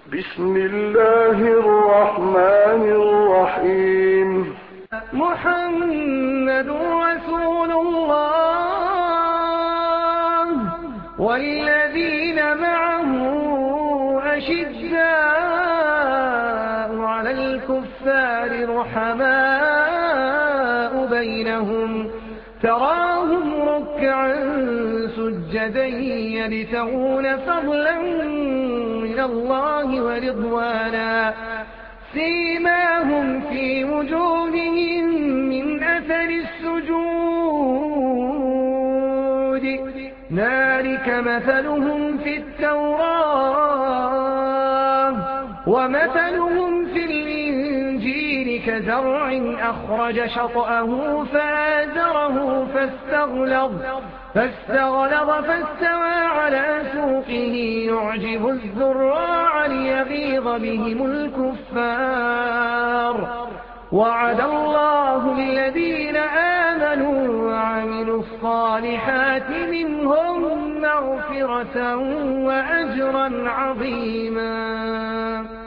بسم الله الرحمن الرحيم. محمد رسول الله والذين معه أشداء على الكفار رحماء بينهم تراهم ركعا سجدا يبتغون فضلا من الله ورضوانا سيماهم في وجوههم من أثر السجود ذلك مثلهم في التوراة ومثلهم في الإنجيل كزرع أخرج شطأه فآزره فاستغلظ فاستوى على سوقه يعجب الزراع ليغيظ بهم الكفار وعد الله الذين آمنوا وعملوا الصالحات منهم مغفرة وأجرا عظيما.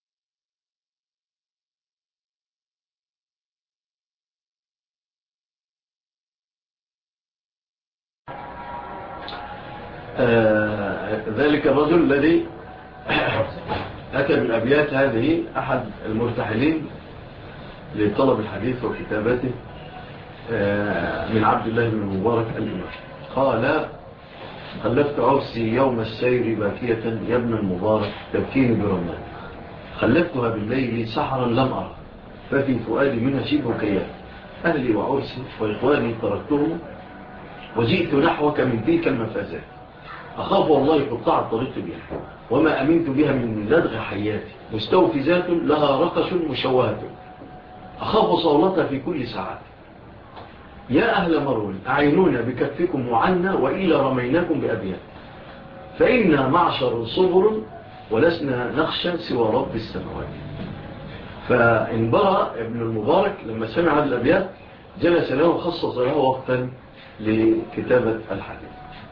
ذلك الرجل الذي أتى بالأبيات هذه أحد المرتحلين لطلب الحديث وكتابته من عبد الله بن المبارك الإمام. قال: خلفت عرسي يوم السير باكية يا ابن المبارك تبكيني برمان، خلفتها بالليل سحرا لم أرى ففي فؤادي منها شبه كيان، أهلي وعرسي وإخواني تركتهم وجئت نحوك من تلك المفازات، أخاف والله قطاع الطريق بها وما أمنت بها من لدغ حياتي، مستوفزات لها رقش مشوهة أخاف صولتها في كل ساعة. يا أهل مروان أعينونا بكفكم وعنا وإلا رميناكم بأبيات، فإنا معشر صبر ولسنا نخشى سوى رب السماوات. فانبرأ ابن المبارك لما سمع هذه الأبيات جلس له وخصص له وقتا لكتابة الحديث.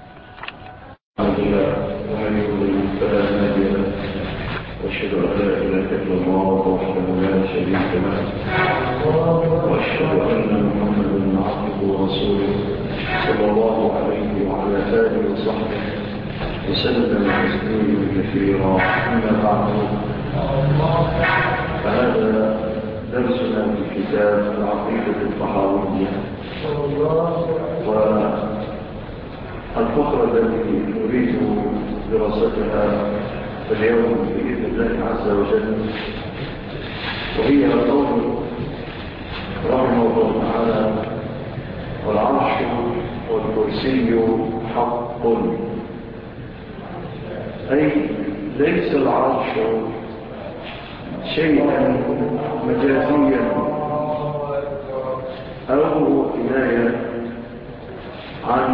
واشهد ان لا اله الا الله وحده لا شريك له واشهد ان محمدا عبده ورسوله صلى الله عليه وعلى اله وصحبه وسلم تسليما كثيرا. اما بعد، فهذا درسنا في كتاب العقيده الطحاويه، والفقره التي نريد دراستها اليوم بإذن الله عز وجل وهي قول رحمه الله تعالى: والعرش والكرسي حق، أي ليس العرش شيئا مجازيا أو كناية عن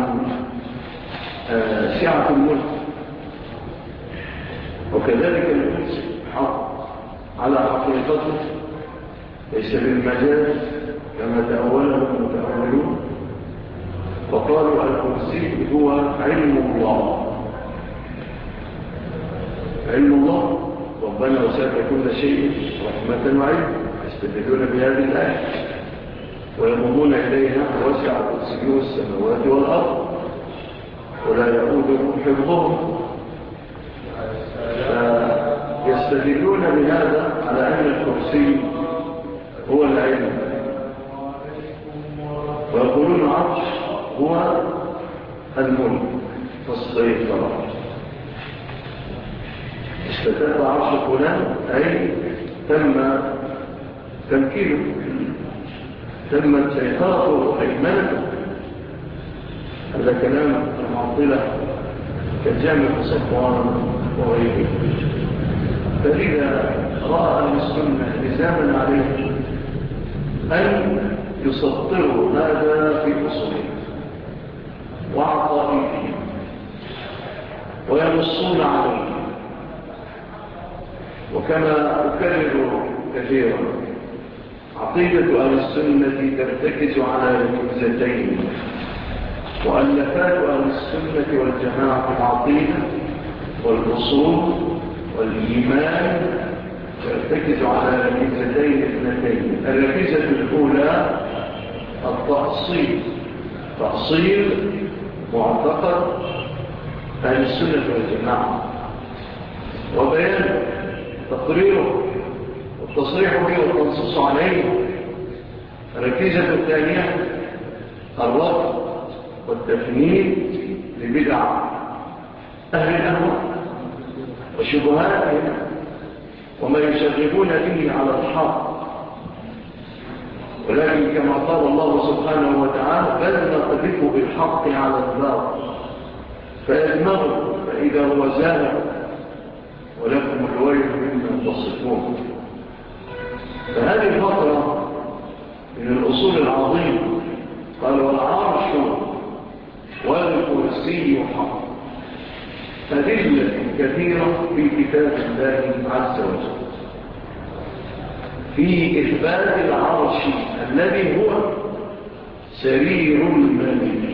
سعة الملك، وكذلك الكرسي حق على حقيقته ليس بالمجاز كما تأوله المتأولون، وقالوا الكرسي هو علم الله. علم الله ربنا وسع كل شيء رحمة وعلم، يستدلون بهذه الآية ويضمون إليها: وسع كرسيه السماوات والأرض ولا يؤوده حفظهم. يستدلون بهذا على أن الكرسي هو العلم، ويقولون العرش هو الملك والسيطرة. استتاب عرش فلان أي تم تمكينه، تمت سيطرته وحكمته. هذا كلام المعطلة كالجامع صفوان وغيره. فإذا رأى أهل السنة لزاما عليه أن يسطروا هذا في أصولهم وعقائدهم وينصون عليه. وكما أكرر كثيرا، عقيدة أهل السنة ترتكز على ركوزتين: مؤلفات أهل السنة والجماعة العقيدة والأصول، والإيمان ترتكز على ركيزتين اثنتين. الركيزة الأولى تأصيل معتقد أهل السنة والجماعة وبيان تقريره والتصريح به والتنصيص عليه. الركيزة الثانية الرفض والتفنيد لبدع أهل الأهواء وشبهاتهم وما يشغلون به على الحق. ولكن كما قال الله سبحانه وتعالى بل نقذف بالحق على الباطل فيدمغه فإذا هو زاهق ولكم الويل مما تصفون. فهذه الفترة من الأصول العظيمة. قال والعرش والكرسي حق. أدلة كثيرة في كتاب الله عز وجل في إثبات العرش الذي هو سرير الملك.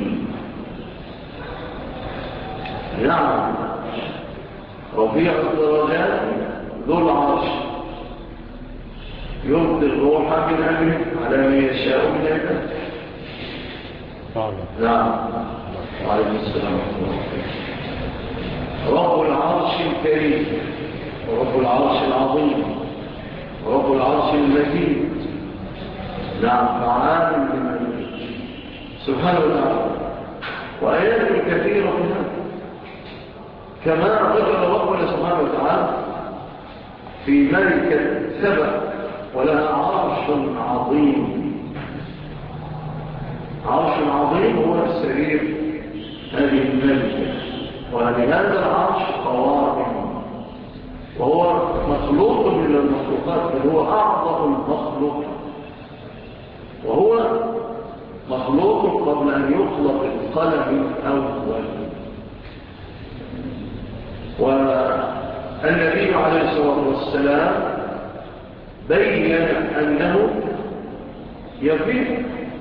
نعم رفيع الدرجات ذو العرش يلقي الروح من أمره على من يشاء من عباده. نعم وعليكم السلام ورحمة الله. رب العرش الكريم ورب العرش العظيم ورب العرش المجيد. نعم فعال لمن سبحانه وتعالى. وآيات كثيرة منها كما ذكر ربنا سبحانه وتعالى في ملكة سبأ ولها عرش عظيم. عرش عظيم هو سرير هذه الملكة. ولهذا العرش قوائم وهو مخلوق من المخلوقات بل هو أعظم المخلوق وهو مخلوق قبل أن يخلق القلم الأول. والنبي عليه الصلاة والسلام بين أنه يفيد.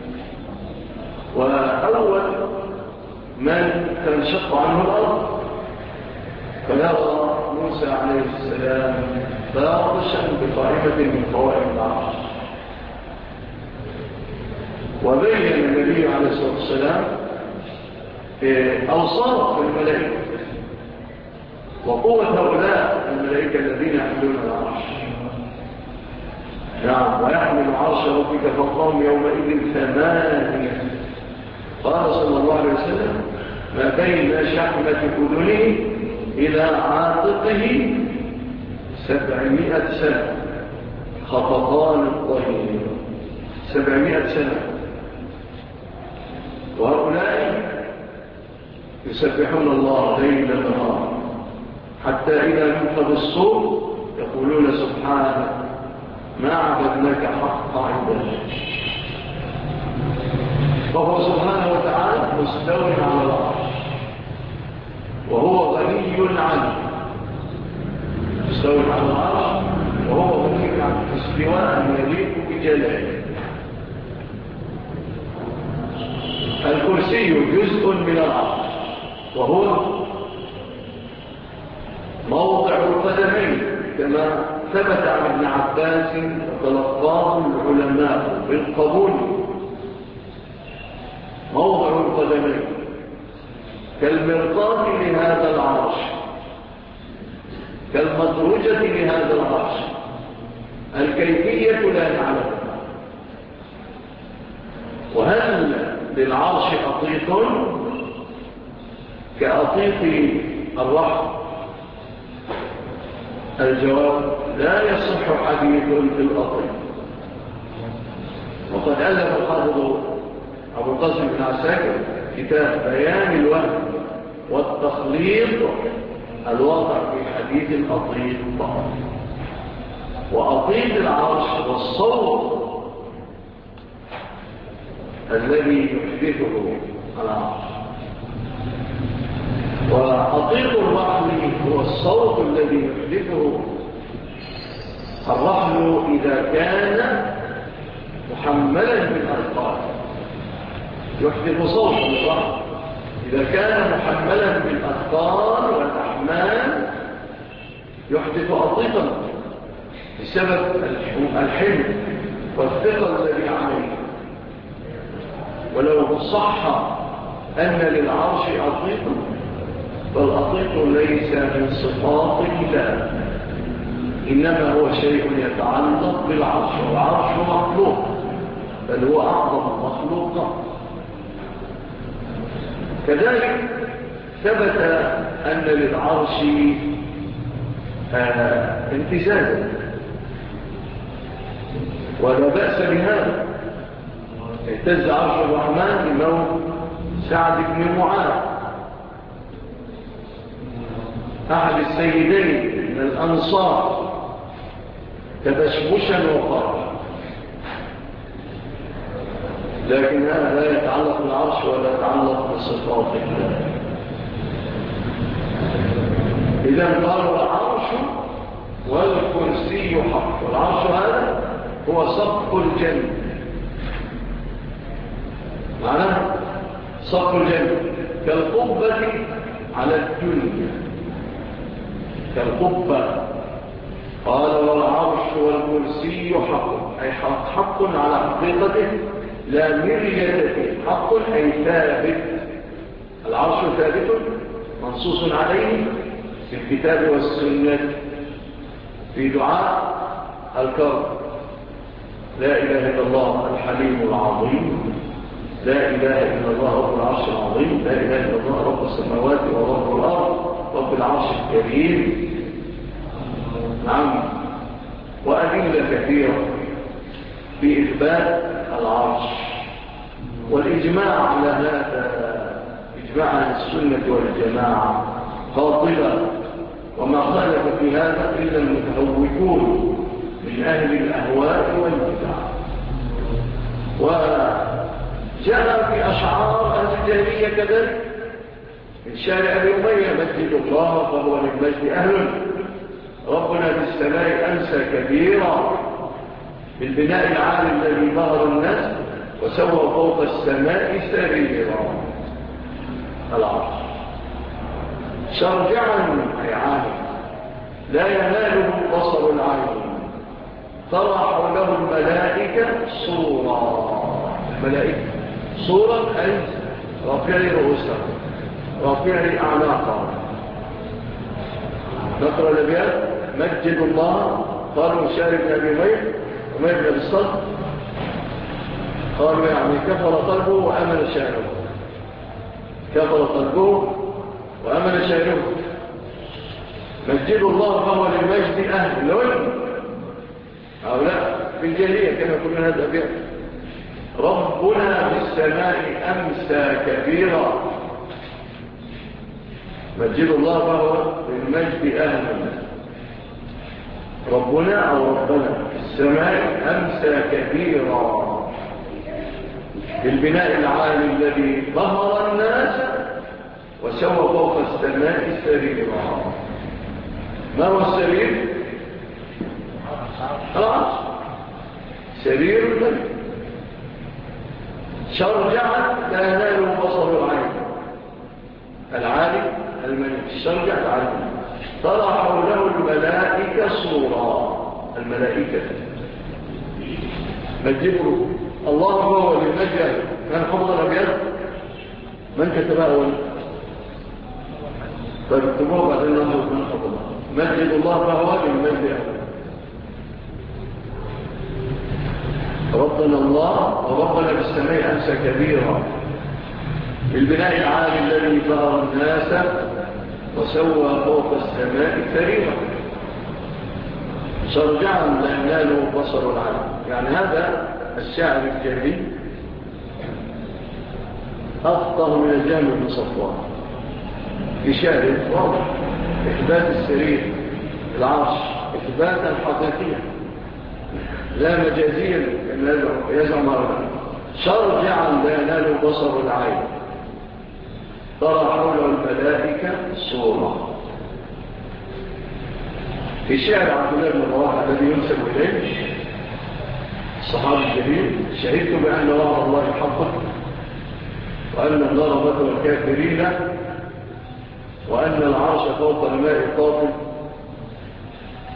وأول من تنشق عنه الأرض فيرى موسى عليه السلام فيرشأ بقائمة من قوائم العرش. وبين النبي عليه الصلاة والسلام أوصاف الملائكة وقوة هؤلاء الملائكة الذين يحملون العرش. نعم ويحمل عرش ربك فوقهم يومئذ 8. قال صلى الله عليه وسلم ما بين شحمة أذنه إلى عاتقه 700 سنة خططان الطير 700 سنة. وهؤلاء يسبحون الله ليل نهار حتى إذا نفخ بالصور يقولون سبحانك ما عبدناك حق عبادك. فهو سبحانه وتعالى مستوٍ على العرش وهو غني عنه. مستوٍ على العرش وهو غني عنه استواء يليق بجلاله. الكرسي جزء من العرش وهو موضع القدمين كما ثبت عن ابن عباس وتلقاه العلماء بالقبول. موضع القدمين كالمرقاة لهذا العرش كالمدرجة لهذا العرش. الكيفية لا نعلمها. وهل للعرش أطيط كأطيط الرحم؟ الجواب لا يصح حديث في الأطيط. وقد ألف الحافظ أبو القاسم بن عساكر كتاب بيان الوهم والتخليط الواقع في حديث الأطيط فقط. وأطيط العرش والصوت الذي يحدثه العرش. وأطيط الرحل هو الصوت الذي يحدثه الرحل إذا كان محملا بالأثقال. يحدث صوت الرحل إذا كان محملا بالأثقال والأحمال يحدث أطيقا بسبب الحلم والثقل الذي عليه. ولو صح أن للعرش أطيقا فالأطيق ليس من صفات الله، إنما هو شيء يتعلق بالعرش، والعرش مخلوق بل هو أعظم المخلوقات. كذلك ثبت أن للعرش امتزاجا، ولا بأس بهذا. اهتز عرش الرحمن بموت سعد بن معاذ أحد السيدين من الأنصار تبشبشا وقرا، لكن هذا لا يتعلق بالعرش ولا يتعلق بصفات الله. إذا قال العرش والكرسي حق، والعرش هذا هو سقف الجنة، معناه سقف الجنة كالقبة على الدنيا، كالقبة. قال والعرش والكرسي حق، أي حق على حقيقته لا مرية فيه، حق أي ثابت. العرش ثابت منصوص عليه في الكتاب والسنة في دعاء الكرب: لا إله إلا الله الحليم العظيم، لا إله إلا الله رب العرش العظيم، لا إله إلا الله رب السماوات ورب الأرض رب العرش الكريم. نعم، وأدلة كثيرة في إثبات العرش، والإجماع على هذا إجماع أهل السنة والجماعة قاطبة، وما خالف في هذا إلا المتهوكون من أهل الأهواء والبدع. وجاء في أشعار أهل الجاهلية كذلك من شارع أبي أمية: مسجد الله فهو للمجد أهل، ربنا في السماء أنسى كبيرا، بالبناء العالي الذي ظهر الناس وسوى فوق السماء سريرا. العرش شرجعا أي عالم لا يناله بصر العين، ترى حوله الملائكة صورا. الملائكة صورا أي رافعي رؤوسهم، رافعي أعناقهم. نقرأ الأبيات: مجد الله، قالوا شارب أبي أمية بن الصدر، قالوا يعني كفر قلبه وأمن شاربه، كفر قلبه وأمن شاربه. مجد الله فهو للمجد أهل، هؤلاء في الجاهلية كانوا يقولون هذا الأبيات: ربنا في السماء أمسى كبيرا. مجد الله فهو للمجد أهل، ربنا أو ربنا في السماء أمسى كبيرا، بالبناء العالي الذي ظهر الناس وسوى فوق السماء سريرا. ما هو السرير؟ العرش، سرير الملك. شرجعا لا ينال بصر العين، العالي الملك، الشرجع العالي. ترى حوله الملائكة صورا، الملائكة. مجده الله هو للمجد. كان حفظ الأبيات من كتبها أولا؟ فاكتبوه بعدين ننظر من حفظها. مجد الله فهو للمجد. ربنا الله وربنا بالسماء أنسى كبيرا، بالبناء العالي الذي ظهر الناس وسوى فوق السماء سريرا. شرجعا لا يناله بصر العالم. يعني هذا الشاعر الجاهلي أفضل من الجهم بن صفوان في شعر واضح إثبات السرير العرش إثباتا حقيقيا لا مجازيا كما يزعم هؤلاء. شرجعا لا يناله بصر العين، ترى حوله الملائكة صورة. في شعر عبد الله بن رواحة الذي ينسب إليه الصحابي الجليل: شهدت بأن وعد الله حق، وأن النار مثوى الكافرين، وأن العرش فوق الماء طاف،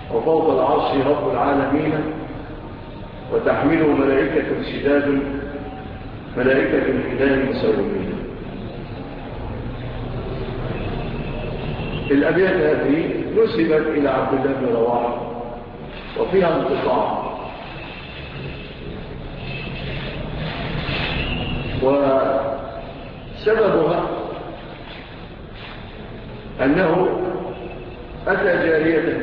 وفوق العرش رب العالمين وتحمله ملائكة شداد ملائكة الإله مسومين. الأبيات هذه نسبت إلى عبد الله بن رواحة وفيها انقطاع، وسببها أنه أتى جارية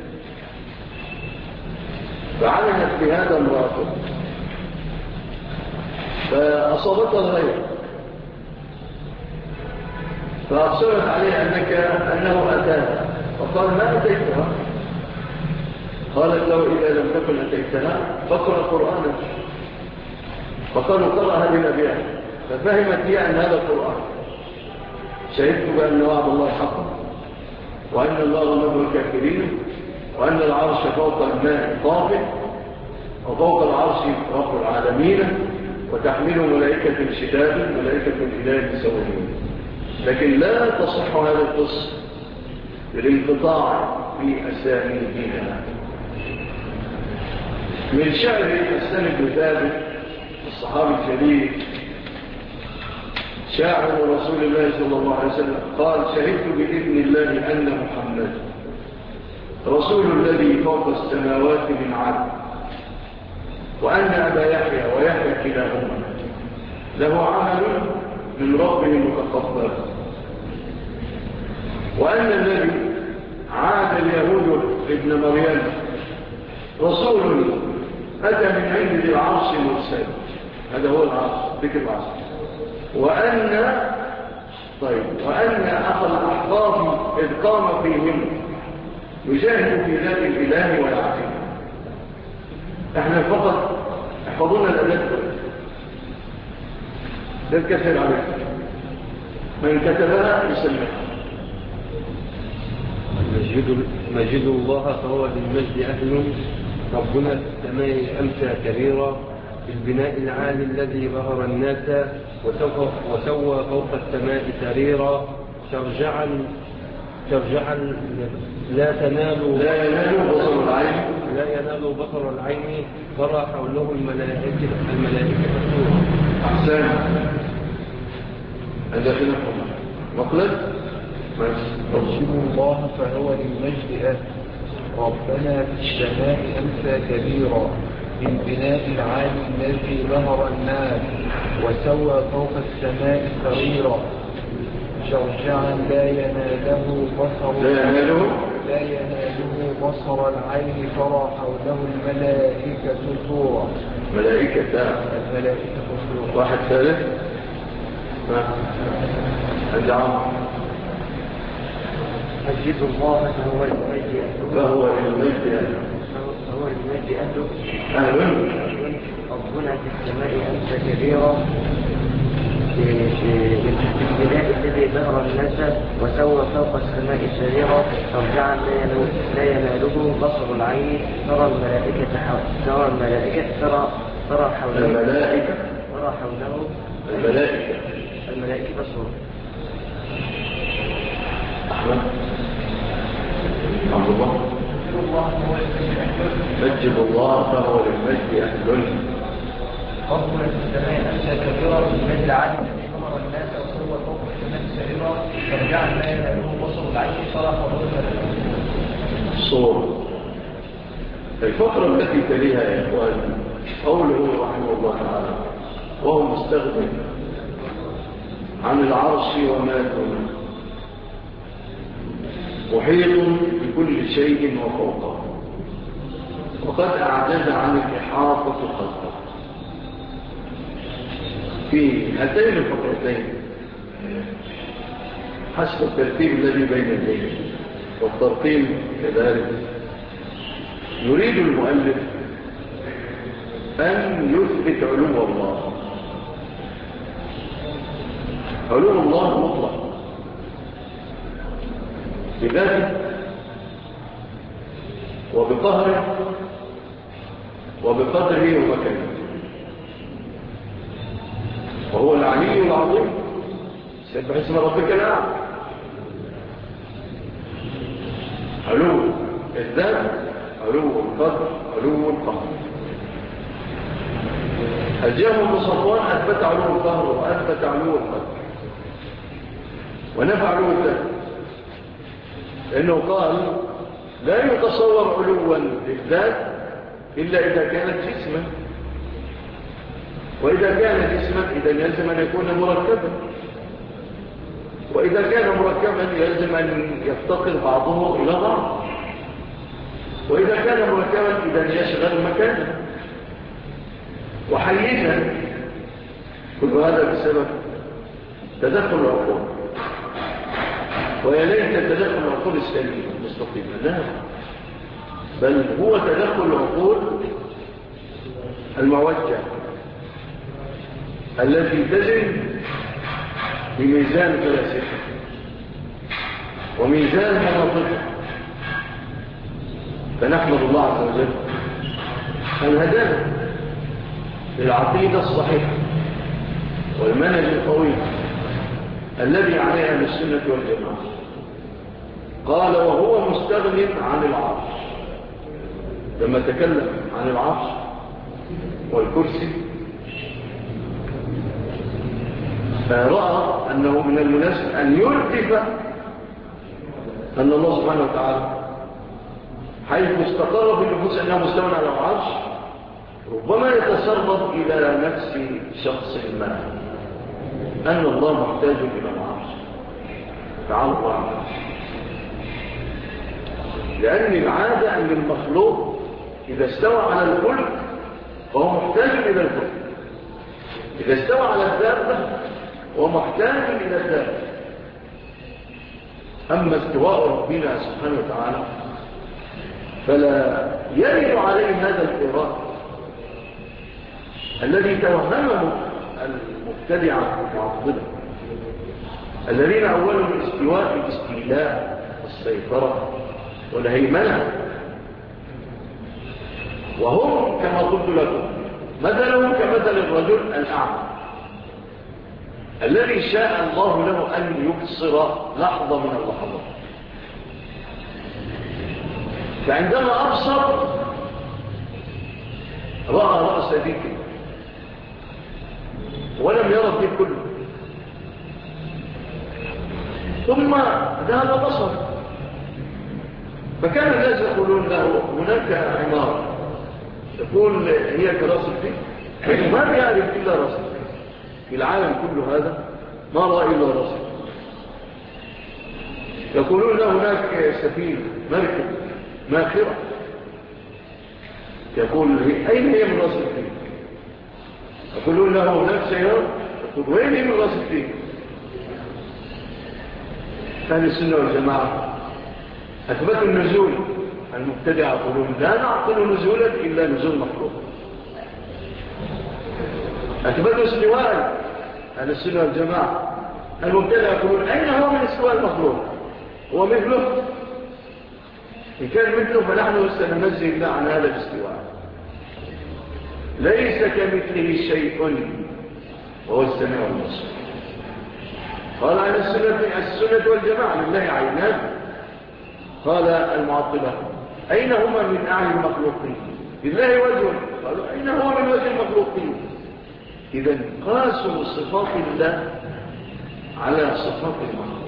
فعلمت بهذا امرأته فأصابتها الغير فأبصرت عليه أنه أتاها فقال ما أتيتها؟ قالت له إذا لم تكن أتيتها فاقرأ قرآنا. فقالوا قرأ هذه الأبيات ففهمت هي أن هذا القرآن. شهدت بأن وعد الله حق وأن الله نبر الكافرين وأن العرش فوق الماء طافئ وفوق العرش رب العالمين وتحمله ملائكة شداد ملائكة الإله مسومين. لكن لا تصح هذا القصة بالانقطاع في أسانيدها. من شعر حسان بن ثابت الصحابي الجليل شاعر رسول الله صلى الله عليه وسلم قال شهدت بإذن الله أن محمد رسول الذي فوق السماوات من عدل وأن أبا يحيى ويحيى كلاهما له عمل من ربه متقبل وأن الذي عاد اليهود ابن مريم رسول أتى من عند العرش مرسل. هذا هو العرش ذكر العرش. وأن أخ الأحباب إذ قام فيهم يجاهد في ذات الإله ويعطيه. احنا فقط احفظونا الأداة ده الكثير عليه من كتبها يسمعها. مجد الله فهو للمجد أهل ربنا في السماء أمسى كبيرا بالبناء العالي الذي بهر الناس وسوى فوق السماء سريرا شرجعا لا ينال بصر العين ترى حوله الملائكة سورا. أحسن. هذا خلافهم مقلد مجد الله فهو للمجد أهل ربنا في السماء أمسى كبيرا بالبناء العالي الذي بهر الناس وسوى فوق السماء سريرا شرجعا لا يناله بصر العين ترى حوله الملائكة سورا. الملائكة سورا. واحد ثالث الجعام مجد الله فهو للمجد أهل ربنا في السماء أمسى كبيرا بالبناء الذي بهر الناس وسوى فوق السماء سريرا شرجعا لا يناله بصر العين ترى حوله الملائكة بصر. أحمد عبد الله مجد الله فهو للمجد أهل ربنا في السماء أمسى كبيرا بالمجد العالي الذي بهر الناس وسوى فوق السماء سريرا شرجعا لا يناله بصر العين ترى حوله الملائكة صور. الفقرة التي تليها يا إخوان قوله رحمه الله تعالى وهو مستغني عن العرش وما دونه محيط بكل شيء وفوقه وقد أعجز عن الإحاطة خلقه. في هاتين الفقرتين حسب الترتيب الذي بين اليدين والترتيب كذلك يريد المؤلف أن يثبت علو الله. علو الله مطلق بذاته وبقهره وبقدره ومكانه وهو العلي العظيم. سبح اسم ربك الأعلى. علو الذات علو القدر علو القهر. الجهم بن صفوان أثبت علو القهر وأثبت علو القدر ونفع علو الذات، لأنه قال لا يتصور علوا للذات إلا إذا كانت جسما، وإذا كان جسما إذا يلزم أن يكون مركبا، وإذا كان مركبا يلزم أن يفتقر بعضه إلى بعض، وإذا كان مركبا إذا يشغل مكانا وحيزا. كل هذا بسبب تدخل العقول، ويا ليت تدخل العقول السليمة المستقيمة، لا، بل هو تدخل العقول الموجه التي تزن بميزان فلاسفة وميزان مناطقه. فنحمد الله عز وجل أن هدانا للعقيدة الصحيحة والمنهج القوي الذي عليه أهل السنة والجماعة. قال وهو مستغن عن العرش، لما تكلم عن العرش والكرسي فرأى أنه من المناسب أن يردف أن الله سبحانه وتعالى حيث استقر في النفوس أنه مستوى على العرش ربما يتسرب إلى نفس شخص ما أن الله محتاج إلى العرش، تعالى الله عن العرش، لأن العادة أن المخلوق إذا استوى على الخلق فهو محتاج إلى الخلق، إذا استوى على الدابة هو محتاج إلى الدابة. أما استواء ربنا سبحانه وتعالى فلا يرد عليه هذا الإيراد الذي توهمه المبتدعة المعطلة الذين أولوا الاستواء بالاستيلاء والسيطرة والهيمنة، وهم كما قلت لكم مثلهم كمثل الرجل الأعمى الذي شاء الله له أن يبصر لحظة من اللحظات، فعندما أبصر رأى رأس ذيك ولم يرى الذيك كله، ثم ذهب بصر، فكان الناس يقولون له هناك عمارة تقول هي كراس الذيك، ما بيعرف إلا راس الذيك في العالم كله، هذا ما رأى إلا راس الذيك. يقولون له هناك سفينة مركب ماخرة، يقول أين هي من راس الذيك؟ يقولون له هناك سيارة، يقول وين هي من راس الذيك؟ أهل السنة والجماعة أثبتوا النزول، المبتدع يقولون لا نعقل نزولا إلا نزول مخلوق. أثبتوا استواء، أهل السنة والجماعة المبتدع يقولون أين هو من استواء المخلوق؟ هو مثله، إن كان مثله فنحن سننزه الله عن هذا الاستواء، ليس كمثله شيء وهو السميع البصير. قال عن السنة والجماعة لله عينان، قال المعطلة أين هما من أعين المخلوقين؟ لله وجه، قالوا أين هو من وجه المخلوقين؟ إذن قاسوا صفات الله على صفات المخلوق،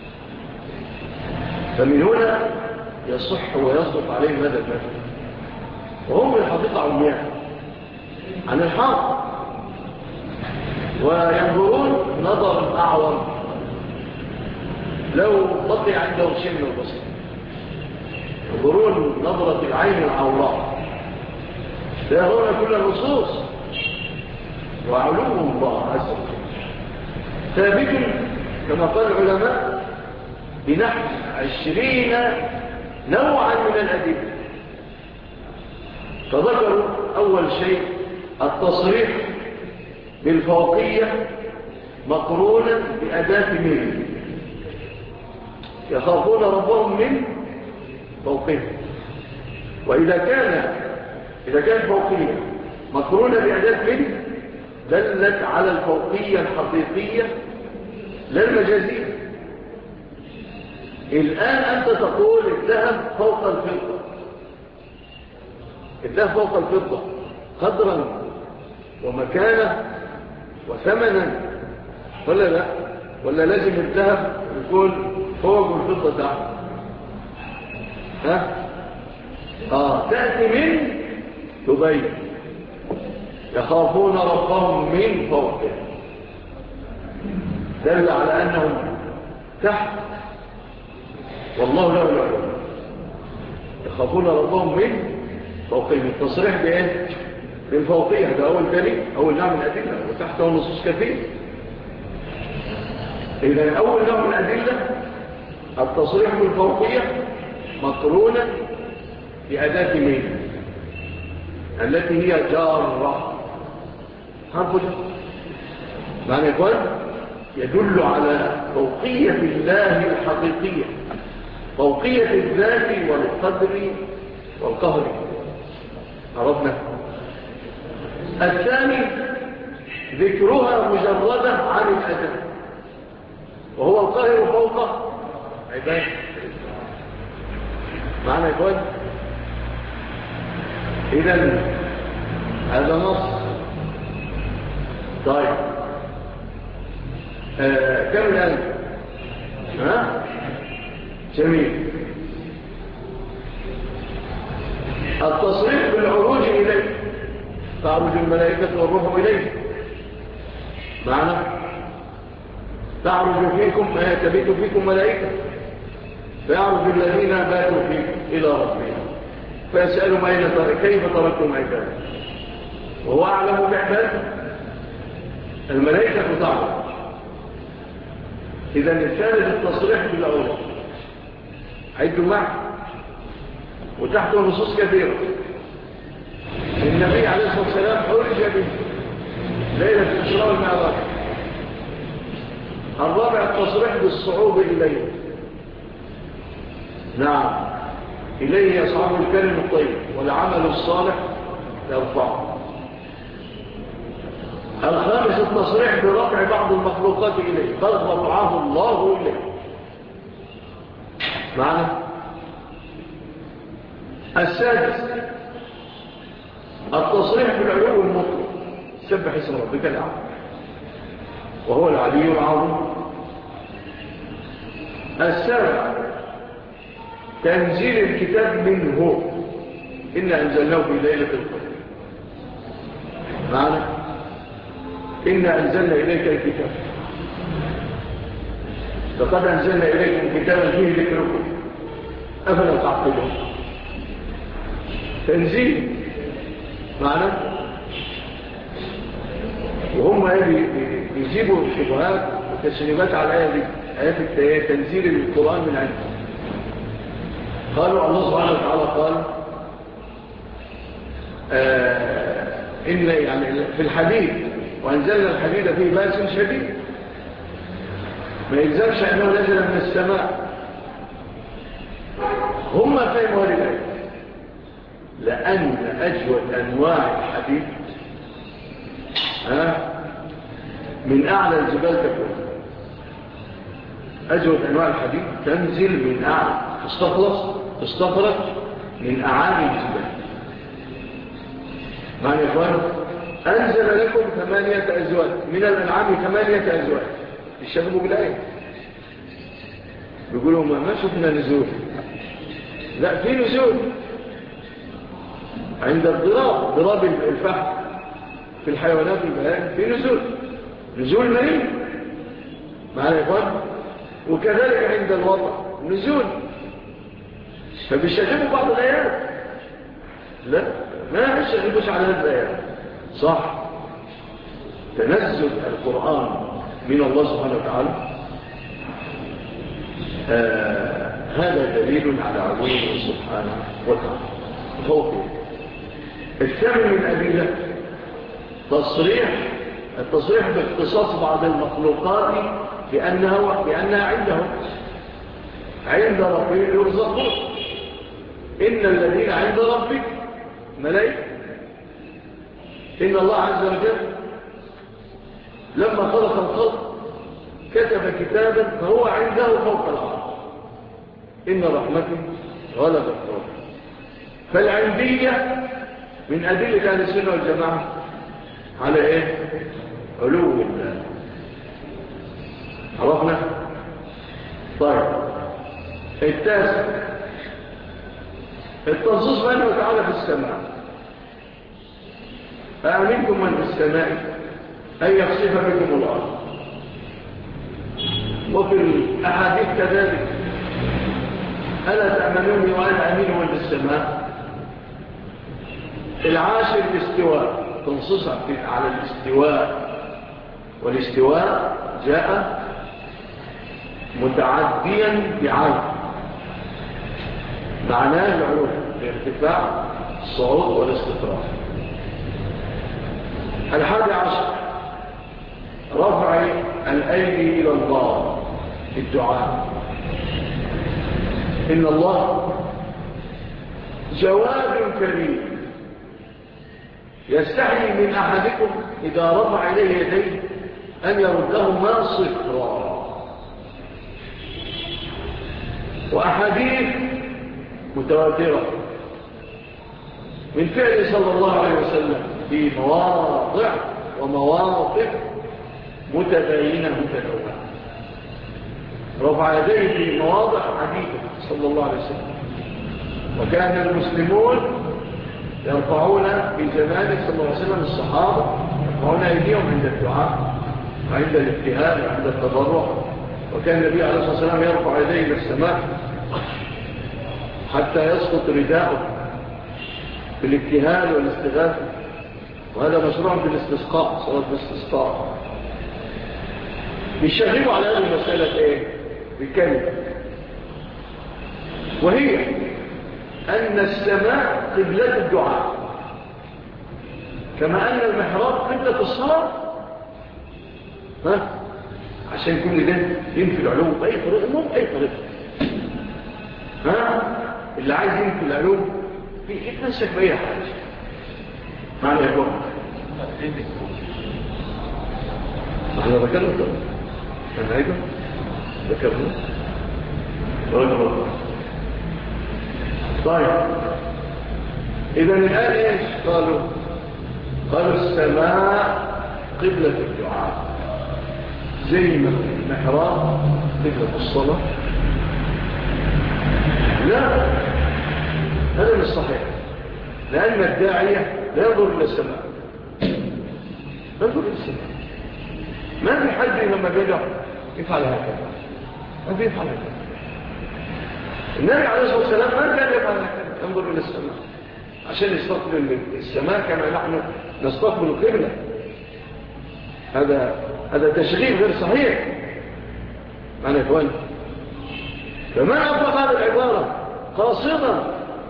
فمن هنا يصح ويصدق عليهم هذا المثل، وهم الحقيقة عميان عن الحق وينظرون نظر أعور لو بقي عنده شيء من البصر، ينظرون نظرة العين العوراء، يرون كل النصوص، وعلو الله عز وجل ثابت كما قال العلماء بنحو 20 نوعا من الأدلة. فذكروا أول شيء التصريح بالفوقية مقرونا بأداة من، يخافون ربهم من فوقهم، وإذا كان فوقية مقرونة بأداة من دلت على الفوقية الحقيقية لا المجازية، الآن أنت تقول الذهب فوق الفضة، الذهب فوق الفضة قدرا ومكانة وثمنا، ولا لا؟ ولا لازم الذهب يكون فوق الفضة تحت؟ تأتي من تبين يخافون ربهم من فوقهم، دل على أنهم تحت والله لا يعلم. يخافون ربهم من فوقهم، التصريح بإيه؟ بالفوقية، هذا أول دليل، أول نوع من الأدلة، وتحته نصوص كثير. إذا أول نوع من الأدلة التصريح بالفوقية مقرونا بأداة من التي هي جارة، حرف جر، معنى يقول يدل على فوقية الله الحقيقية، فوقية الذات والقدر والقهر. عرفنا. الثاني ذكرها مجردة عن الأداء، وهو القاهر فوق عباده. معنى يقول إذن هذا نص. طيب كم الآن؟ جميل. التصريح بالعروج إليه، تعرج الملائكة والروح إليه، معنى تعرج فيكم تبيت فيكم ملائكة، فيعرج الذين باتوا فيكم إلى ربهم فيسألهم كيف تركتم عباده، وهو أعلم بعباده. الملائكة تعرج. إذا الثالث التصريح بالعروج، عدوا معه، وتحته نصوص كثيرة. النبي عليه الصلاة والسلام حرج به ليلة الإسراء والمعراج. الرابع التصريح بالصعود إليه، نعم، إليه يصعد الكلم الطيب والعمل الصالح يرفعه. الخامس التصريح برفع بعض المخلوقات إليه، بل رفعه الله إليه. معنى السادس التصريح بالعلو المطلق، سبح اسم ربك الأعلى وهو العلي العظيم. السابع تنزيل الكتاب منه، إنا أنزلناه في ليلة القدر. معنى إنا أنزلنا إليك الكتاب، لقد أنزلنا إليكم كتابا فيه ذكركم أفلا تعقلون. تنزيل معنى، وهم يجيبوا شبهات وتسليمات على الآية دي، آيات تنزيل القرآن من عنده. قالوا الله سبحانه وتعالى قال إن يعني في الحديد وأنزلنا الحديد فيه بأس شديد، ما يلزمش أنه نزل من السماء. هم فهموا لذلك، لأن أجود أنواع الحديد من أعلى الجبال تكون. أجود أنواع الحديد تنزل من أعلى، تستخرج من أعالي الجبال. معنى يا إخوان أنزل لكم 8 أزواج من الأنعام، 8 أزواج. الشباب بالآية بيقولوا ما شفنا نزول، لا في نزول عند ضراب الفحم في الحيوانات والبهائم، في نزول مريم. معنا يا إخوان، وكذلك عند الوضع نزول. فبيشغلوا بعض الآيات، لا ما يشغلوش على هذه الآيات. صح، تنزل القرآن من الله سبحانه وتعالى هذا دليل على عظيمه سبحانه وتعالى فوقه. الثامن من أدلة التصريح باختصاص بعض المخلوقات بأنها عند ربهم يرزقون. إن الذين عند ربك ملائكة. إن الله عز وجل لما خلق الخلق كتب كتابا فهو عنده فوق العرش، إن رحمتي غلبت غضبي. فالعندية من أدلة أهل السنة والجماعة على إيه؟ علو الله. عرفنا؟ طيب التاسع التنصيص بأنه تعالى في السماء. أأمنتم من في السماء أن يخسف بكم الأرض. وفي الأحاديث كذلك ألا تأمنوني وأنا أمين من في السماء. العاشر الاستواء، تنصص على الاستواء، والاستواء جاء متعديا بعين، معناه العلو، الارتفاع، الصعود والاستقرار. الحادي عشر رفع الأيدي إلى الله في الدعاء. إن الله جواد كريم يستحي من أحدكم إذا رفع إليه يديه أن يردهما صفرا. وأحاديث متواترة من فعل صلى الله عليه وسلم في مواضع ومواقف متباينة متنوعة. رفع يديه في مواضع عديدة صلى الله عليه وسلم. وكان المسلمون يرفعون في زمانه صلى الله عليه وسلم، الصحابة يرفعون أيديهم عند الدعاء وعند الابتهال وعند التضرع. وكان النبي عليه الصلاة والسلام يرفع يديه إلى السماء حتى يسقط رداءه بالابتهال والاستغاثة. وهذا مشروع بالاستسقاء، صلاة الاستسقاء. يشغلوا على هذه المسألة ايه؟ بكلمة، وهي أن السماء قبلة الدعاء، كما أن المحراب قبلة الصلاة. عشان كل ده ينفي العلو بأي طريقة، مو بأي طريقة. اللي عايز ينفي العلو يتمسك بأي حاجة. معنى يا جماعة احنا ذكرنا كان عيبا ذكرنا رجل. طيب إذا الآن إيش قالوا السماء قبلة الدعاء، زي ما المحراب قبلة الصلاة. لا، هذا مش صحيح، لأن الداعية لا ينظر إلى السماء، ينظر إلى السماء. ما في حد لما بيدعو يفعل هكذا، ما في يفعل هكذا. النبي عليه الصلاة والسلام ما كان يفعل هكذا، ينظر إلى السماء عشان يستقبل السماء كما نحن نستقبل القبلة. هذا تشغيل غير صحيح. معنى إخواني، فما أطلق هذه العبارة قاصدا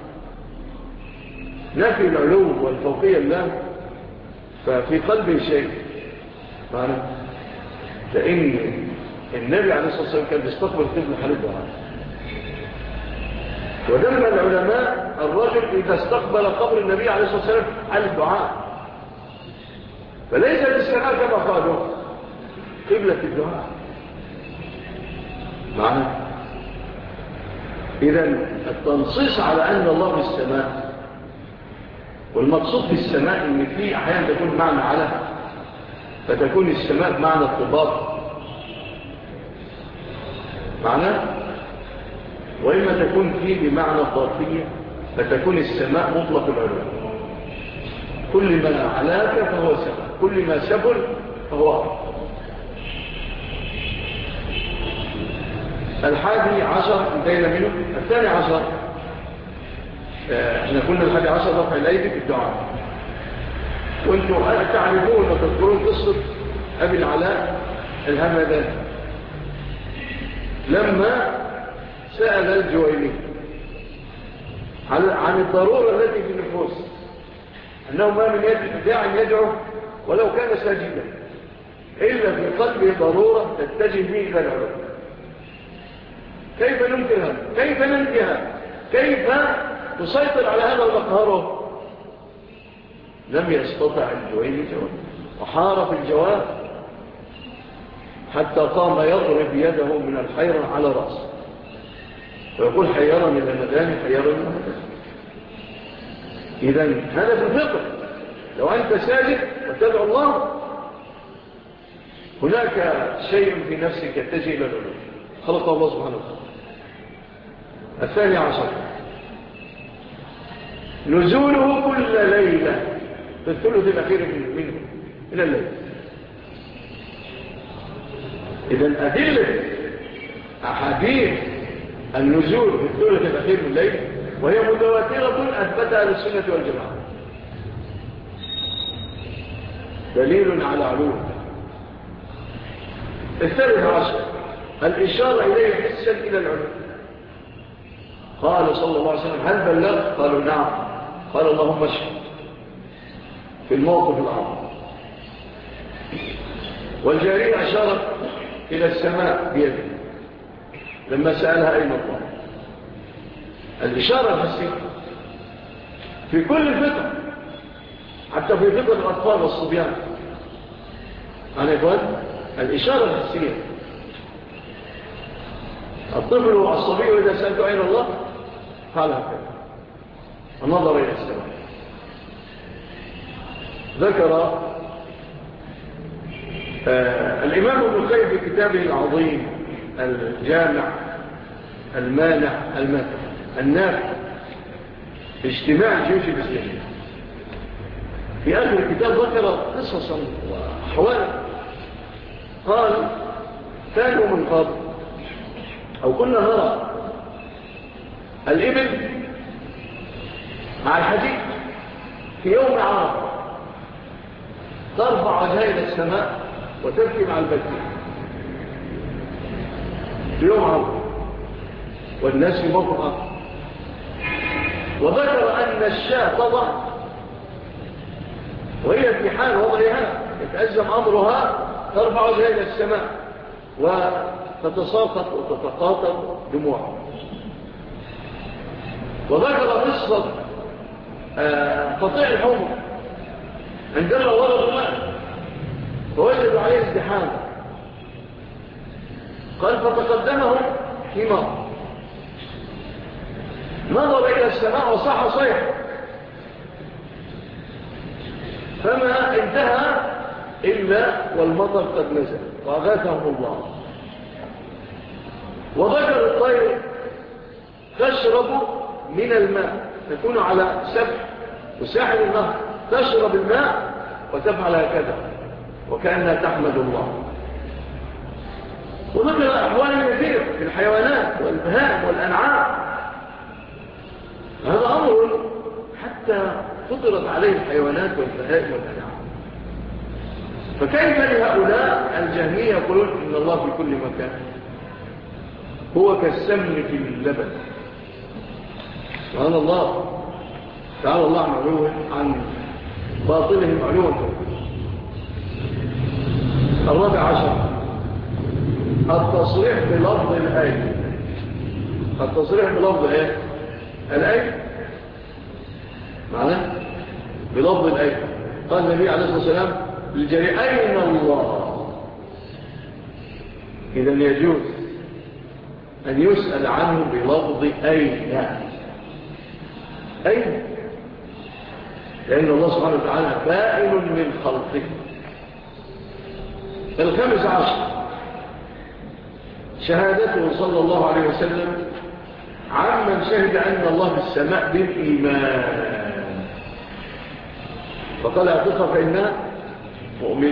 نفي العلو والفوقية لله ففي قلبه شيء. معنى لأن النبي عليه الصلاة والسلام كان يستقبل قبل حال الدعاء. ودل العلماء الرجل إذا استقبل قبر النبي عليه الصلاة والسلام حال الدعاء، فليس السماء كما قالوا قبلة الدعاء. معنى إذا التنصيص على أن الله في السماء، والمقصود في السماء إن في أحيانا تكون معنى على، فتكون السماء بمعنى الطباق معنى، وإما تكون فيه بمعنى الظرفية فتكون السماء مطلق العلو. كل ما علاك فهو سماء، كل ما سبل فهو أرض. الحادي عشر انتهينا منه. الثاني عشر احنا قلنا الحادي عشر رفع الأيدي في الدعاء. وانتم تعرفون وتذكرون قصة أبي العلاء الهمداني لما سأل الجويني عن الضرورة التي في النفوس، أنه ما من داع يدعو ولو كان ساجدا إلا في قلبه ضرورة تتجه به إلى العلو. كيف ننكرها؟ كيف ننكرها؟ كيف تسيطر على هذا المقهر؟ لم يستطع الجويني جواب، وحار في الجواب حتى قام يضرب يده من الحيرة على رأسه. ويقول حيرني الهمدان حيرني الهمدان. إذن هذا في الفطر. لو أنت ساجد وتدعو الله هناك شيء في نفسك يتجه إلى العلو خلق الله سبحانه وتعالى. الثاني عشر نزوله كل ليلة في الثلث الأخير منه من الليل. إذن أدلة أحاديث النزول في الثلث الأخير من الليل وهي متواترة أثبتها للسنة والجماعة دليل على علوه. الثالث عشر الإشارة إليه حسا إلى العلو. قال صلى الله عليه وسلم هل بلغت؟ قالوا نعم. قال اللهم اشهد في الموقف العظيم. والجارية أشارت إلى السماء بيده لما سألها أين الله. الإشارة الحسية في كل فطر حتى في فطر الأطفال والصبيان. أنا يقول الإشارة الحسية الطفل والصبي إذا سألته أين الله قال هكذا النظر إلى السماء. ذكر الإمام ابن القيم في كتابه العظيم الجامع المانع النافع اجتماع الجيوش الإسلامية في آخر الكتاب ذكر قصصا وأحوالا. قال كانوا من قبل أو كنا نرى الإبل مع الحديد في يوم عرفة ترفع وجهها إلى السماء وتبكي مع البكي في يوم عرفة والناس في موقف آخر. وذكر أن الشاة تضع وهي في حال وضعها يتأزم أمرها ترفع وجهها إلى السماء وتتساقط وتتقاطر دموعها. وذكر قصة قطيع الحمر عندما وردوا الماء فوجدوا عليه ازدحام. قال فتقدمهم حمار نظر إلى السماء وصح صيح فما انتهى إلا والمطر قد نزل وأغاثهم الله. وذكر الطير تشرب من الماء تكون على سبح وساحل النهر تشرب الماء وتفعل هكذا وكأنها تحمد الله. وذكر أحوال كثيرة في الحيوانات والبهائم والأنعام. هذا أمر حتى فطرت عليه الحيوانات والبهائم والأنعام. فكيف لهؤلاء الجهمية يقولون إن الله في كل مكان هو كالسمن في اللبن؟ سبحان الله تعالى الله عن باطلهم علوا. الرابع عشر التصريح بلفظ الآية. التصريح بلفظ ايه؟ الآية معناه بلفظ الآية. قال النبي عليه الصلاة والسلام للجريء أين الله؟ إذن يجوز أن يسأل عنه بلفظ أين. أين؟ لأن الله سبحانه وتعالى بائن من خلقه. الخامس عشر شهادته صلى الله عليه وسلم عمن شهد أن الله في السماء بالإيمان فقال اعتقى فإنها مؤمن.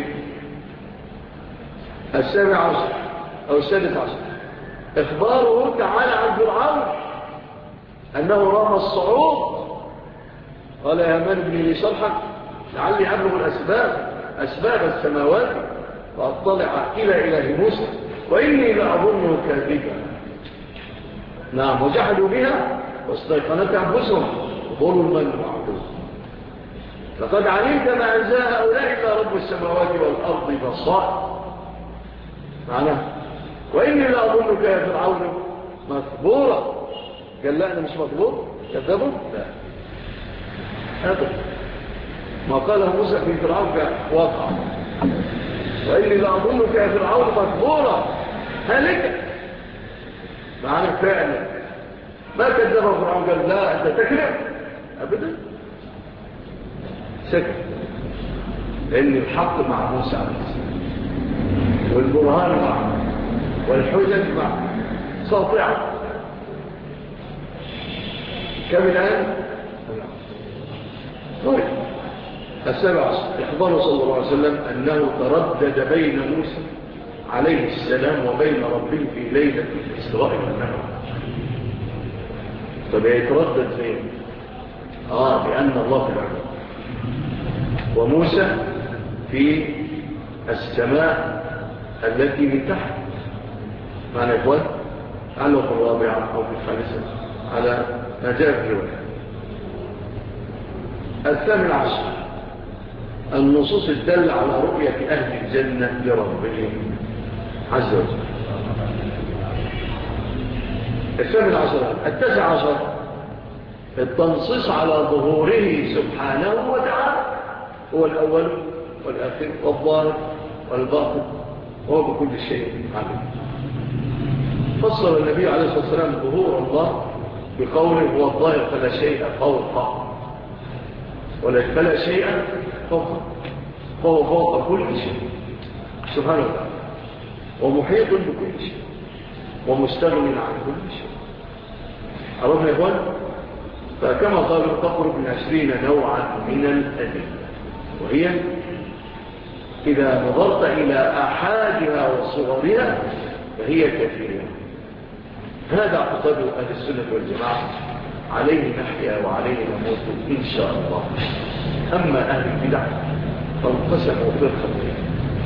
السابع عشر أو السادس عشر إخباره تعالى عن فرعون أنه رام الصعود. قال يا هامان ابن لي صرحا لعلي أبلغ أسباب السماوات فأطلع إلى إله موسى وإني لأظنه كاذبا. نعم وجحدوا بها واستيقنتها أنفسهم ظلما وعدوا. لقد علمت ما أنزل هؤلاء إلا رب السماوات والأرض بصائر. معناه وإني لأظنك يا فرعون مكبورا. قال لا أنا مش مكبور كذبوا؟ لا هذا ما قاله موسى في فرعون واقع. وإني لأظنك يا فرعون مكبورا هلك. معنى فعلا ما كذبه فرعون قال لا أنت تكذب أبدا، سكت، لأن الحق مع موسى عليه السلام والبرهان معه والحجج معه ساطعة. كم الآن؟ طيب 17 إخباره صلى الله عليه وسلم أنه تردد بين موسى عليه السلام وبين ربه في ليلة الإسراء والمعراج. طب يتردد فين؟ بأن الله في العلو وموسى في السماء التي من تحت، معنى إخوان على في الرابعة أو في الخامسة على ما جاء في الرواية. 18 النصوص الدالة على رؤية أهل الجنة لربهم عز وجل. 19 التنصيص على ظهوره سبحانه وتعالى، هو الأول والآخر والظاهر والباطن، هو بكل شيء عليم. فصل النبي عليه الصلاة والسلام ظهور الله بقوله هو الظاهر فلا شيء فوقه، فلا شيء فوقه، فهو فوق كل شيء سبحانه وتعالى، ومحيط بكل شيء ومستغني عن كل شيء. عرفنا يا إخوان؟ فكما قالوا تقرب من 20 نوعا من الأدلة، وهي إذا نظرت إلى أحادها وصورها فهي كثيرة. هذا اعتقاد أهل السنة والجماعة، عليه نحيا وعليه نموت إن شاء الله. أما أهل البدع فانقسموا فرقتين.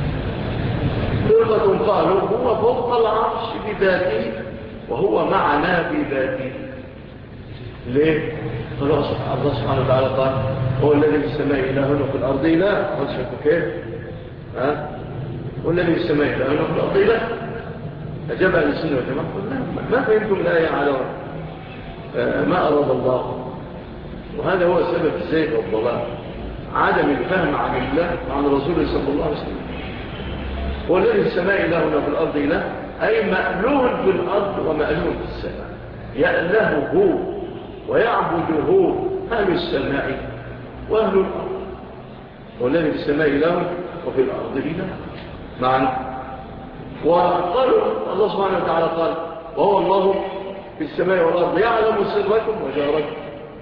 فرقة قالوا هو فوق العرش بذاته وهو معنا بذاته. ليه؟ قالوا الله سبحانه وتعالى قال هو الذي في السماء إله وفي الأرض إله. قال شكوا كيف؟ والذي في السماء إله وفي الأرض إله. أجاب أهل السنة والجماعة ما فهمتم الآية على ما أراد الله. وهذا هو سبب الزيغ والضلال، عدم الفهم عن الله وعن رسوله صلى الله عليه وسلم. هو الذي في السماء إله وفي الأرض إله، أي مألوه في الأرض ومألوه في السماء، يألهه ويعبده أهل السماء وأهل الأرض. والذي في السماء إله وفي الأرض إله معنا. وقالوا الله سبحانه وتعالى قال وهو الله في السماء والأرض يعلم سركم وجهركم.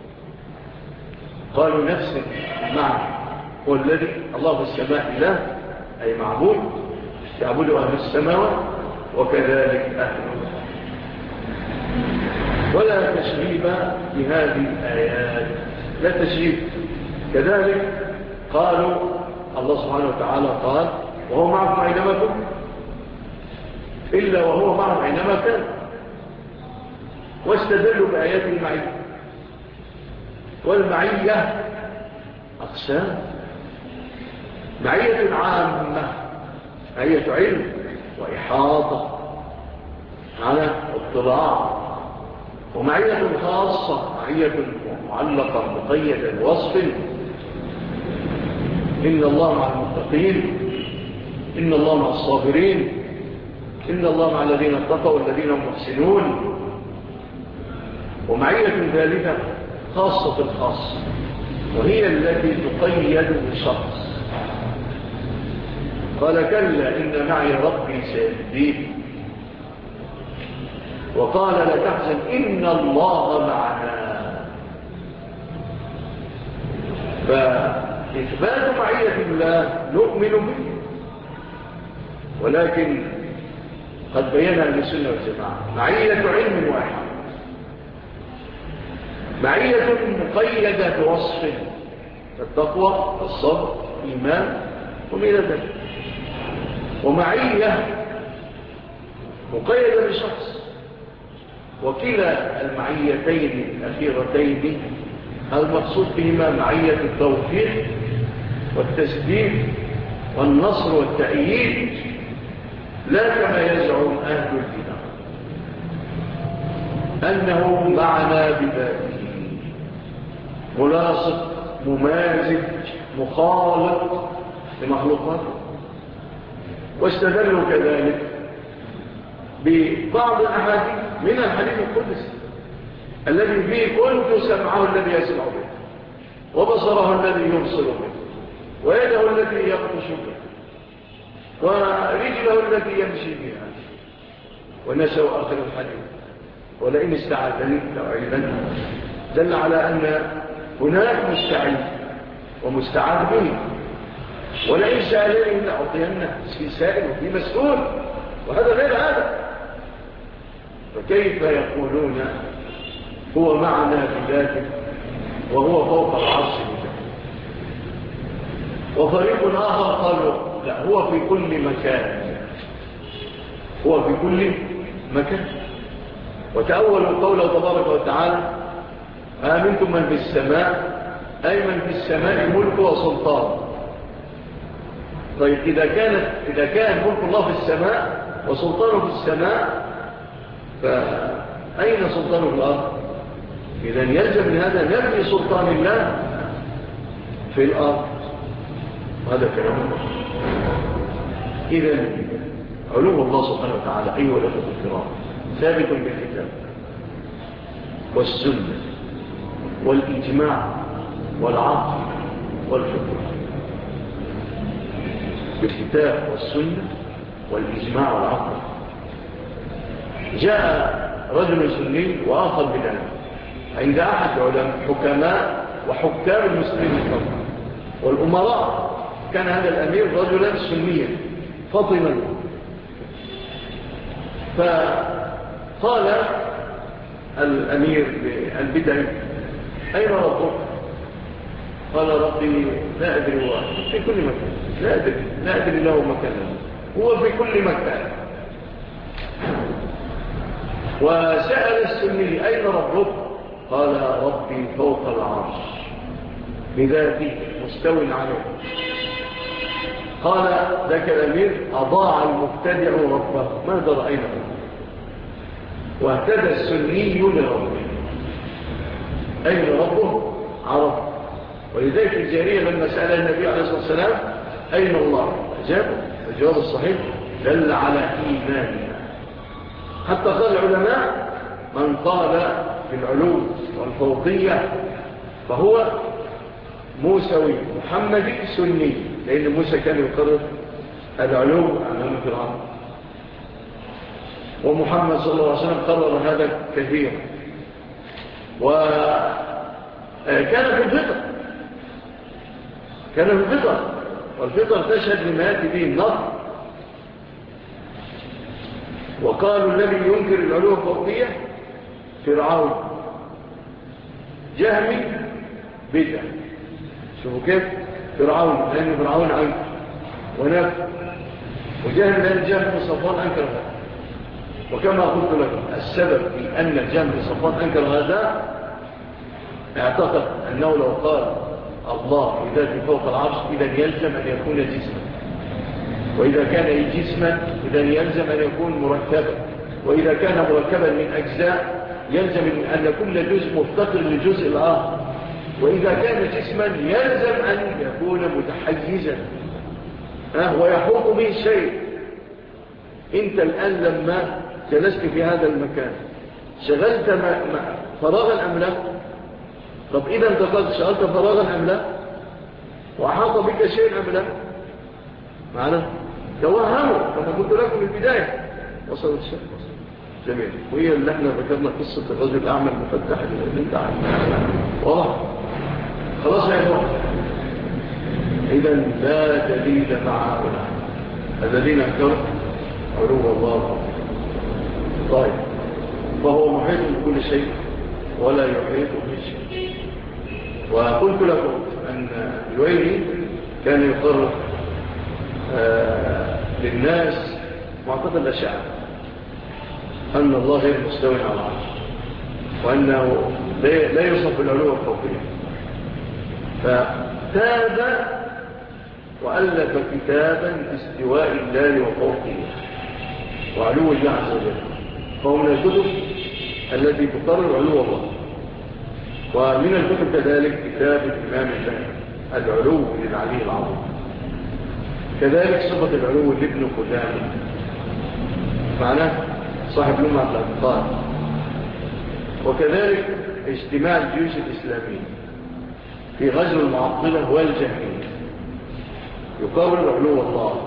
قالوا نفس معنى، هو الذي الله في السماء إله أي معبود يعبد أهل السماوات وكذلك أهل الأرض. ولا تشريب لهذه الآيات، لا تشريب. كذلك قالوا الله سبحانه وتعالى قال وهو معكم أينما كنتم، إلا وهو معهم أينما كان. واستدلوا بآيات المعية. والمعية أقسام: معية عامة، معية علم وإحاطة على اطلاع، ومعية خاصة، معية معلقة مقيدة بوصف: إن الله مع المتقين، إن الله مع الصابرين، إن الله مع الذين اتقوا والذين هم محسنون. ومعية ثالثة خاصة الخاص، وهي التي تقيد بشخص. قال كلا إن معي ربي سيهدين. وقال لا تحزن إن الله معنا. فإثبات معية الله نؤمن به، ولكن قد بينها للسنة والجماعة معية علم واحد، معية مقيدة بوصف: التقوى، الصبر، الإيمان ومن ذلك. ومعية مقيدة بشخص. وكلا المعيتين الأخيرتين المقصود بهما معية التوفيق والتسديد والنصر والتأييد، لا كما يزعم أهل البدع أنه معنا بذاته ملاصق ممازج مخالط لمخلوقاته. واستدلوا كذلك ببعض الأحاديث من الحديث القدسي الذي فيه كنت سمعه الذي يسمع به وبصره الذي يبصر به ويده التي يبطش به ورجله التي يمشي بها ونسوا آخر الحديث ولئن استعاذني لأعيذنه. دل على أن هناك مستعيذ ومستعاذ به. ولئن سألني لأعطينه، في سائل وفي مسؤول، وهذا غير هذا. فكيف يقولون هو معنا في ذاته وهو فوق العرش بذاته؟ وفريق آخر قالوا لا، هو في كل مكان، هو في كل مكان. وتأولوا قوله تبارك وتعالى آمنتم من في السماء، أي من في السماء ملك وسلطان. طيب إذا كان ملك الله في السماء وسلطانه في السماء، فأين سلطانه في الأرض؟ إذا يلزم من هذا نبني سلطان الله في الأرض. هذا كلام الله. إذا علو الله سبحانه وتعالى أيها الأخوة الكرام ثابت بالكتاب والسنة والإجماع والعقل والفقه. بالكتاب والسنة والإجماع والعقل. جاء رجل سني وآخر بدعي عند أحد حكماء وحكام المسلمين طبعا والأمراء. كان هذا الأمير رجلا سنيا فطنا، فقال الأمير البدعي أين ربك؟ قال ربي لا أدري، هو في كل مكان، لا أدري له مكانا، هو في كل مكان. وسأل السني أين ربك؟ قال ربي فوق العرش بذاته مستو عليه. قال ذاك الأمير أضاع المبتدع ربه، ماذا رأينا؟ واهتدى السني لربه. أين ربه؟ عرف. ولذلك الجارية لما سأل النبي عليه الصلاة والسلام أين الله؟ أجابه الجواب الصحيح دل على إيماننا. حتى قال العلماء من قال بالعلو والفوقية فهو موسوي محمدي سني، لأن موسى كان يقرر العلو أمام فرعون، ومحمد صلى الله عليه وسلم قرر هذا كثيرا. وكان في الفطر، والفطر تشهد لما يأتي به النص. وقالوا الذي ينكر العلو الفوقية فرعون، جهمي بدع. شوفوا كيف فرعون، لأن فرعون أنكر ونفى، وجهم لأن جهم بن صفوان أنكر هذا. وكما قلت لكم السبب في أن جهم بن صفوان أنكر هذا، اعتقد أنه لو قال الله بذاته فوق العرش إذا يلزم أن يكون جسما، وإذا كان جسما إذا يلزم أن يكون مركبا، وإذا كان مركبا من أجزاء يلزم أن كل جزء مفتقر للجزء الآخر، وإذا كان جسما يلزم أن يكون متحيزا ويحوط به الشيء. أنت الآن لما جلست في هذا المكان شغلت فراغا أم لا؟ طب إذا أنت قد شغلت فراغا أم لا؟ وأحاط بك شيء أم لا؟ معنا توهموا كما قلت لكم في البداية. وصلت الشيء جميل. وهي اللي احنا ذكرنا قصة الرجل الأعمى المفتح اللي انت عارفه. واضح؟ خلاص يا إخوان. إذا لا دليل مع هؤلاء الذين انكروا علو الله. طيب، فهو محيط بكل شيء ولا يحيط بشيء. وقلت لكم أن الويلي كان يقرر للناس معتقد الأشاعرة أن الله غير مستوى على العرش، وأنه لا يوصف بالعلو الفوقية. فتاب وألف كتابا باستواء الله وفوقه وعلو الله عز وجل، فهو من الكتب التي تقرر علو الله. ومن الكتب كذلك كتاب الإمام العلو للعلي العظيم، كذلك صفة العلو لابن قدامة معناه صاحب لمعة الاعتقاد. وكذلك اجتماع الجيوش الإسلامية في غزو المعطلة والجهمية يقابل علو الله،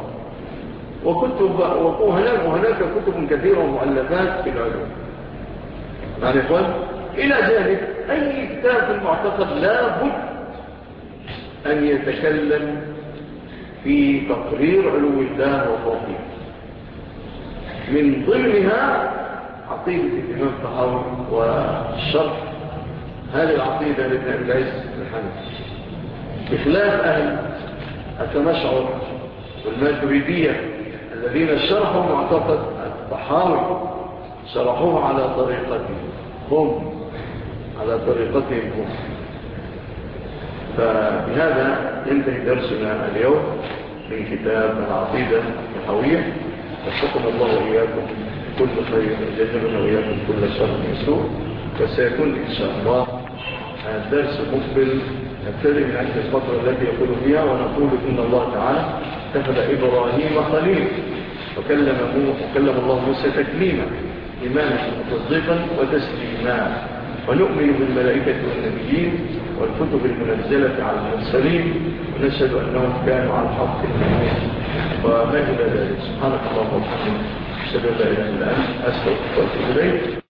وهناك كتب كثيرة ومؤلفات في العلوم. يعني إخوان، إلى ذلك أي كتاب في المعتقد لا بد أن يتكلم في تقرير علو الله وفوقه. من ضمنها عقيدة الإمام الطحاوي والشرح هذه العقيدة لابن أبي العز الحنفي، بخلاف أهل التمشعر والماتريدية الذين شرحوا معتقد الطحاوي شرحوه على طريقتهم هم. فبهذا ينتهي درسنا اليوم من كتاب العقيدة الطحاوية. وفقنا الله وإياكم كل خير وجنبنا وإياكم كل شر وسوء. وسيكون إن شاء الله الدرس مقبل نبتدئ من عند الفترة التي يقول فيها ونقول إن الله تعالى اتخذ إبراهيم خليلا وكلم الله موسى تكليما إيمانا وتصديقا وتسليما. ونؤمن بالملائكة والنبيين والكتب المنزلة على المرسلين ونشهد أنهم كانوا على الحق المبين وما إلى ذلك. سبحانك اللهم وبحمدك أشهد أن لا إله إلا أنت أستغفرك وأتوب إليك.